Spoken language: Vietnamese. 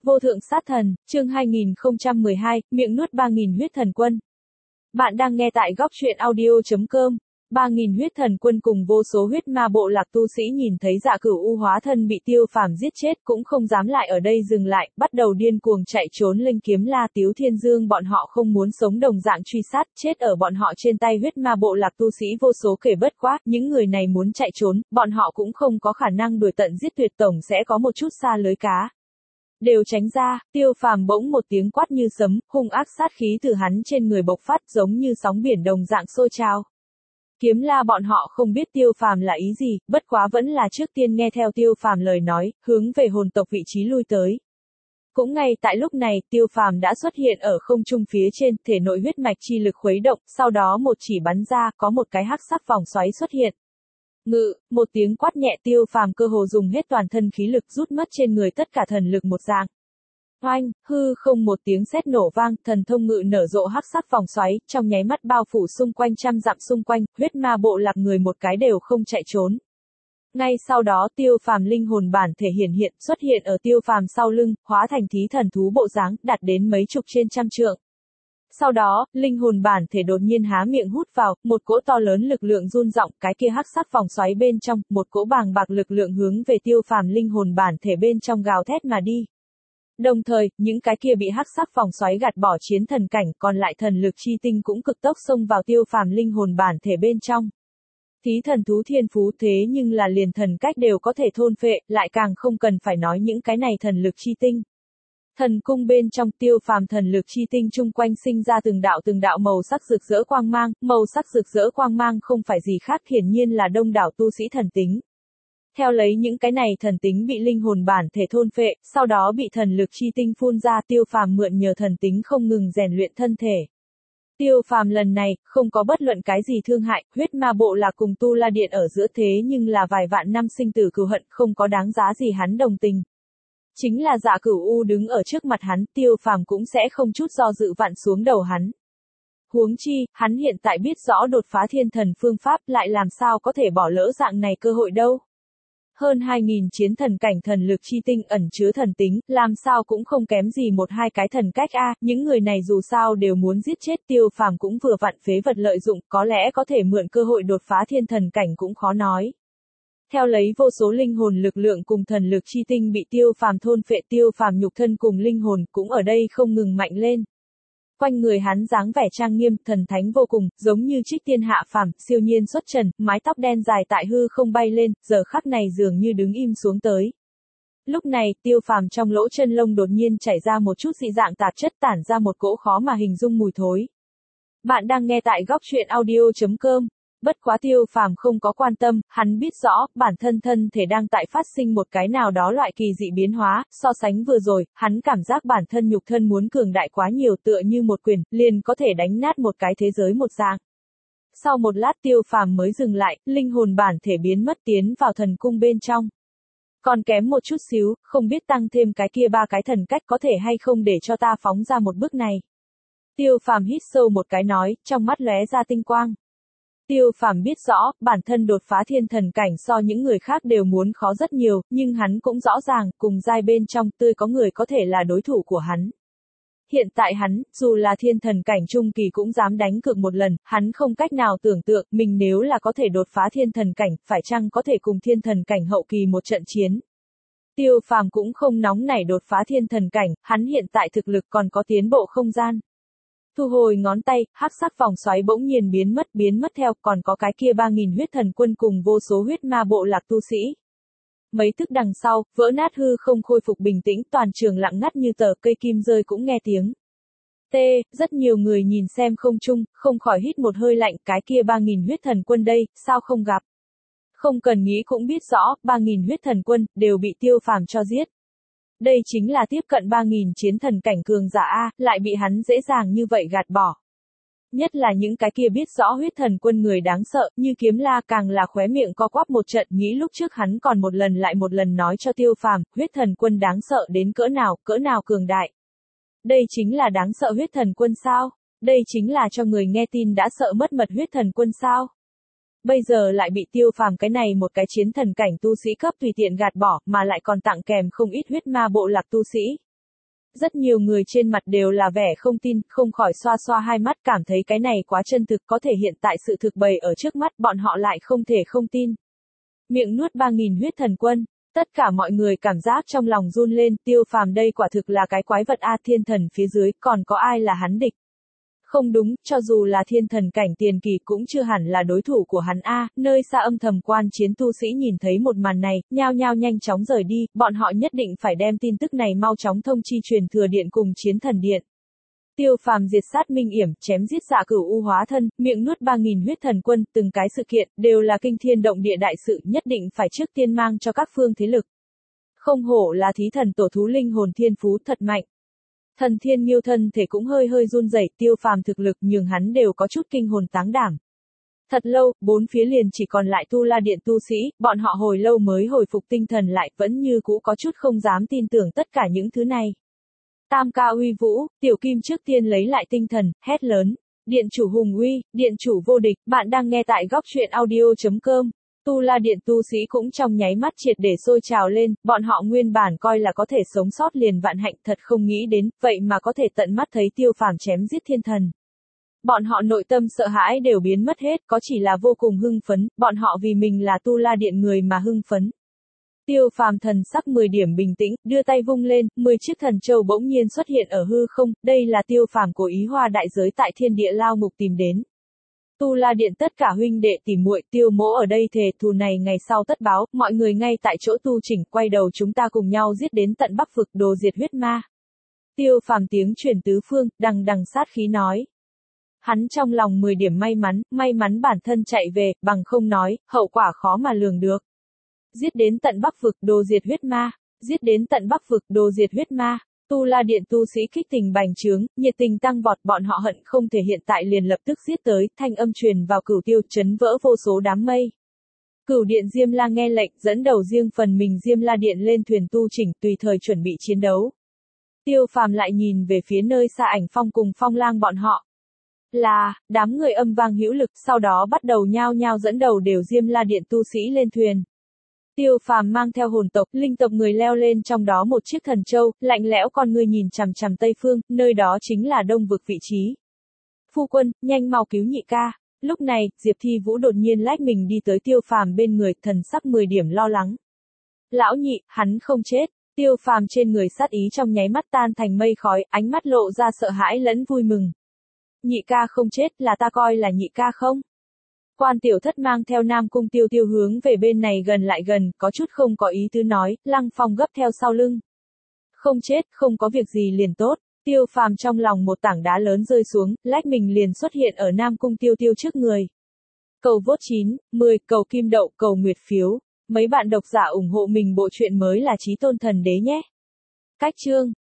Vô thượng sát thần, chương 2012, miệng nuốt 3.000 huyết thần quân. Bạn đang nghe tại góc truyện audio.com. 3.000 huyết thần quân cùng vô số huyết ma bộ lạc tu sĩ nhìn thấy Dạ Cửu U hóa thân bị Tiêu Phàm giết chết cũng không dám lại ở đây dừng lại, bắt đầu điên cuồng chạy trốn. Linh Kiếm La, Tiếu Thiên Dương bọn họ không muốn sống đồng dạng truy sát, chết ở bọn họ trên tay huyết ma bộ lạc tu sĩ vô số kể. Bất quá, những người này muốn chạy trốn, bọn họ cũng không có khả năng đuổi tận giết tuyệt, tổng sẽ có một chút xa lưới cá. Đều tránh ra. Tiêu Phàm bỗng một tiếng quát như sấm, hung ác sát khí từ hắn trên người bộc phát giống như sóng biển đồng dạng sôi trào. Kiếm La bọn họ không biết Tiêu Phàm là ý gì, bất quá vẫn là trước tiên nghe theo Tiêu Phàm lời nói, hướng về hồn tộc vị trí lui tới. Cũng ngay tại lúc này, Tiêu Phàm đã xuất hiện ở không trung phía trên, thể nội huyết mạch chi lực khuấy động, sau đó một chỉ bắn ra, có một cái hắc sắc vòng xoáy xuất hiện. Ngự, một tiếng quát nhẹ, Tiêu Phàm cơ hồ dùng hết toàn thân khí lực rút mất trên người tất cả thần lực một dạng. Oanh, hư không một tiếng sét nổ vang, thần thông ngự nở rộ hắc sắc vòng xoáy, trong nháy mắt bao phủ xung quanh trăm dặm xung quanh, huyết ma bộ lạc người một cái đều không chạy trốn. Ngay sau đó Tiêu Phàm linh hồn bản thể hiện xuất hiện ở Tiêu Phàm sau lưng, hóa thành thí thần thú bộ dáng, đạt đến mấy chục trên trăm trượng. Sau đó, linh hồn bản thể đột nhiên há miệng hút vào, một cỗ to lớn lực lượng run rộng, cái kia hắc sắc vòng xoáy bên trong, một cỗ bàng bạc lực lượng hướng về Tiêu Phàm linh hồn bản thể bên trong gào thét mà đi. Đồng thời, những cái kia bị hắc sắc vòng xoáy gạt bỏ chiến thần cảnh, còn lại thần lực chi tinh cũng cực tốc xông vào Tiêu Phàm linh hồn bản thể bên trong. Thí thần thú thiên phú thế nhưng là liền thần cách đều có thể thôn phệ, lại càng không cần phải nói những cái này thần lực chi tinh. Thần cung bên trong Tiêu Phàm thần lực chi tinh chung quanh sinh ra từng đạo màu sắc rực rỡ quang mang, màu sắc rực rỡ quang mang không phải gì khác, hiển nhiên là đông đảo tu sĩ thần tính. Theo lấy những cái này thần tính bị linh hồn bản thể thôn phệ, sau đó bị thần lực chi tinh phun ra, Tiêu Phàm mượn nhờ thần tính không ngừng rèn luyện thân thể. Tiêu Phàm lần này, không có bất luận cái gì thương hại, huyết ma bộ lạc cùng Tu La Điện ở giữa thế nhưng là vài vạn năm sinh tử cừu hận, không có đáng giá gì hắn đồng tình. Chính là Dạ Cửu U đứng ở trước mặt hắn, Tiêu Phàm cũng sẽ không chút do dự vặn xuống đầu hắn. Huống chi, hắn hiện tại biết rõ đột phá thiên thần phương pháp, lại làm sao có thể bỏ lỡ dạng này cơ hội đâu. Hơn 2.000 chiến thần cảnh thần lực chi tinh ẩn chứa thần tính, làm sao cũng không kém gì một hai cái thần cách a, những người này dù sao đều muốn giết chết Tiêu Phàm cũng vừa vặn phế vật lợi dụng, có lẽ có thể mượn cơ hội đột phá thiên thần cảnh cũng khó nói. Theo lấy vô số linh hồn lực lượng cùng thần lực chi tinh bị Tiêu Phàm thôn phệ, Tiêu Phàm nhục thân cùng linh hồn cũng ở đây không ngừng mạnh lên. Quanh người hắn dáng vẻ trang nghiêm, thần thánh vô cùng, giống như trích tiên hạ phàm, siêu nhiên xuất trần, mái tóc đen dài tại hư không bay lên, giờ khắc này dường như đứng im xuống tới. Lúc này, Tiêu Phàm trong lỗ chân lông đột nhiên chảy ra một chút dị dạng tạp chất, tản ra một cỗ khó mà hình dung mùi thối. Bạn đang nghe tại góc truyện audio.com. Bất quá Tiêu Phàm không có quan tâm, hắn biết rõ, bản thân thân thể đang tại phát sinh một cái nào đó loại kỳ dị biến hóa, so sánh vừa rồi, hắn cảm giác bản thân nhục thân muốn cường đại quá nhiều, tựa như một quyền, liền có thể đánh nát một cái thế giới một dạng. Sau một lát Tiêu Phàm mới dừng lại, linh hồn bản thể biến mất tiến vào thần cung bên trong. Còn kém một chút xíu, không biết tăng thêm cái kia ba cái thần cách có thể hay không để cho ta phóng ra một bước này. Tiêu Phàm hít sâu một cái nói, trong mắt lóe ra tinh quang. Tiêu Phàm biết rõ, bản thân đột phá thiên thần cảnh so những người khác đều muốn khó rất nhiều, nhưng hắn cũng rõ ràng, cùng giai bên trong tươi có người có thể là đối thủ của hắn. Hiện tại hắn, dù là thiên thần cảnh trung kỳ cũng dám đánh cược một lần, hắn không cách nào tưởng tượng, mình nếu là có thể đột phá thiên thần cảnh, phải chăng có thể cùng thiên thần cảnh hậu kỳ một trận chiến. Tiêu Phàm cũng không nóng nảy đột phá thiên thần cảnh, hắn hiện tại thực lực còn có tiến bộ không gian. Thu hồi ngón tay, hắc sắc vòng xoáy bỗng nhiên biến mất theo, còn có cái kia 3.000 huyết thần quân cùng vô số huyết ma bộ lạc tu sĩ. Mấy tức đằng sau, vỡ nát hư không khôi phục bình tĩnh, toàn trường lặng ngắt như tờ, cây kim rơi cũng nghe tiếng. Rất nhiều người nhìn xem không trung, không khỏi hít một hơi lạnh, cái kia 3.000 huyết thần quân đây, sao không gặp. Không cần nghĩ cũng biết rõ, 3.000 huyết thần quân, đều bị Tiêu Phàm cho giết. Đây chính là tiếp cận 3.000 chiến thần cảnh cường giả A, lại bị hắn dễ dàng như vậy gạt bỏ. Nhất là những cái kia biết rõ huyết thần quân người đáng sợ, như Kiếm La càng là khóe miệng co quắp một trận, nghĩ lúc trước hắn còn một lần lại một lần nói cho Tiêu Phàm, huyết thần quân đáng sợ đến cỡ nào cường đại. Đây chính là đáng sợ huyết thần quân sao? Đây chính là cho người nghe tin đã sợ mất mật huyết thần quân sao? Bây giờ lại bị Tiêu Phàm cái này một cái chiến thần cảnh tu sĩ cấp tùy tiện gạt bỏ, mà lại còn tặng kèm không ít huyết ma bộ lạc tu sĩ. Rất nhiều người trên mặt đều là vẻ không tin, không khỏi xoa xoa hai mắt cảm thấy cái này quá chân thực, có thể hiện tại sự thực bày ở trước mắt bọn họ lại không thể không tin. Miệng nuốt 3.000 huyết thần quân. Tất cả mọi người cảm giác trong lòng run lên, Tiêu Phàm đây quả thực là cái quái vật A, thiên thần phía dưới, còn có ai là hắn địch? Không đúng, cho dù là thiên thần cảnh tiền kỳ cũng chưa hẳn là đối thủ của hắn A, nơi xa âm thầm quan chiến tu sĩ nhìn thấy một màn này, nhao nhao nhanh chóng rời đi, bọn họ nhất định phải đem tin tức này mau chóng thông chi truyền thừa điện cùng chiến thần điện. Tiêu Phàm diệt sát Minh Yểm, chém giết Dạ Cửu U hóa thân, miệng nuốt 3.000 huyết thần quân, từng cái sự kiện đều là kinh thiên động địa đại sự, nhất định phải trước tiên mang cho các phương thế lực. Không hổ là thí thần tổ thú linh hồn thiên phú, thật mạnh. Thần Thiên Nghiêu thân thể cũng hơi hơi run rẩy, Tiêu Phàm thực lực nhường hắn đều có chút kinh hồn táng đảm. Thật lâu, bốn phía liền chỉ còn lại Tu La Điện tu sĩ, bọn họ hồi lâu mới hồi phục tinh thần lại, vẫn như cũ có chút không dám tin tưởng tất cả những thứ này. Tam ca uy vũ, Tiểu Kim trước tiên lấy lại tinh thần, hét lớn. Điện chủ hùng uy, điện chủ vô địch, bạn đang nghe tại góc truyện audio.com. Tu La Điện tu sĩ cũng trong nháy mắt triệt để sôi trào lên, bọn họ nguyên bản coi là có thể sống sót liền vạn hạnh, thật không nghĩ đến, vậy mà có thể tận mắt thấy Tiêu Phàm chém giết thiên thần. Bọn họ nội tâm sợ hãi đều biến mất hết, có chỉ là vô cùng hưng phấn, bọn họ vì mình là Tu La Điện người mà hưng phấn. Tiêu Phàm thần sắc 10 điểm bình tĩnh, đưa tay vung lên, 10 chiếc thần châu bỗng nhiên xuất hiện ở hư không, đây là Tiêu Phàm cố ý hoa đại giới tại thiên địa lao ngục tìm đến. Tu La Điện tất cả huynh đệ tỉ muội, Tiêu mỗ ở đây thề thù này ngày sau tất báo, mọi người ngay tại chỗ tu chỉnh, quay đầu chúng ta cùng nhau giết đến tận Bắc vực, đồ diệt huyết ma. Tiêu Phàm tiếng truyền tứ phương, đằng đằng sát khí nói. Hắn trong lòng 10 điểm may mắn bản thân chạy về, bằng không nói, hậu quả khó mà lường được. Giết đến tận Bắc vực, đồ diệt huyết ma. Giết đến tận Bắc vực, đồ diệt huyết ma. Tu La Điện tu sĩ kích tình bành trướng, nhiệt tình tăng vọt, bọn họ hận không thể hiện tại liền lập tức giết tới, thanh âm truyền vào Cửu Tiêu, chấn vỡ vô số đám mây. Cửu Điện Diêm La nghe lệnh, dẫn đầu riêng phần mình Diêm La Điện lên thuyền tu chỉnh, tùy thời chuẩn bị chiến đấu. Tiêu Phàm lại nhìn về phía nơi xa Ảnh Phong cùng Phong Lang bọn họ. Đám người âm vang hữu lực, sau đó bắt đầu nhao nhao dẫn đầu đều Diêm La Điện tu sĩ lên thuyền. Tiêu Phàm mang theo hồn tộc, linh tộc người leo lên trong đó một chiếc thần châu, lạnh lẽo con ngươi nhìn chằm chằm Tây Phương, nơi đó chính là Đông vực vị trí. Phu quân, nhanh mau cứu nhị ca. Lúc này, Diệp Thi Vũ đột nhiên lách mình đi tới Tiêu Phàm bên người, thần sắc 10 điểm lo lắng. Lão nhị, hắn không chết. Tiêu Phàm trên người sát ý trong nháy mắt tan thành mây khói, ánh mắt lộ ra sợ hãi lẫn vui mừng. Nhị ca không chết, là ta coi là nhị ca không? Quan Tiểu Thất mang theo Nam Cung Tiêu Tiêu hướng về bên này gần lại gần, có chút không có ý tứ nói, Lăng Phong gấp theo sau lưng. Không chết, không có việc gì liền tốt. Tiêu Phàm trong lòng một tảng đá lớn rơi xuống, lách mình liền xuất hiện ở Nam Cung Tiêu Tiêu trước người. Cầu vote 9, 10, cầu kim đậu, cầu nguyệt phiếu. Mấy bạn độc giả ủng hộ mình bộ truyện mới là Chí Tôn Thần Đế nhé. Cách chương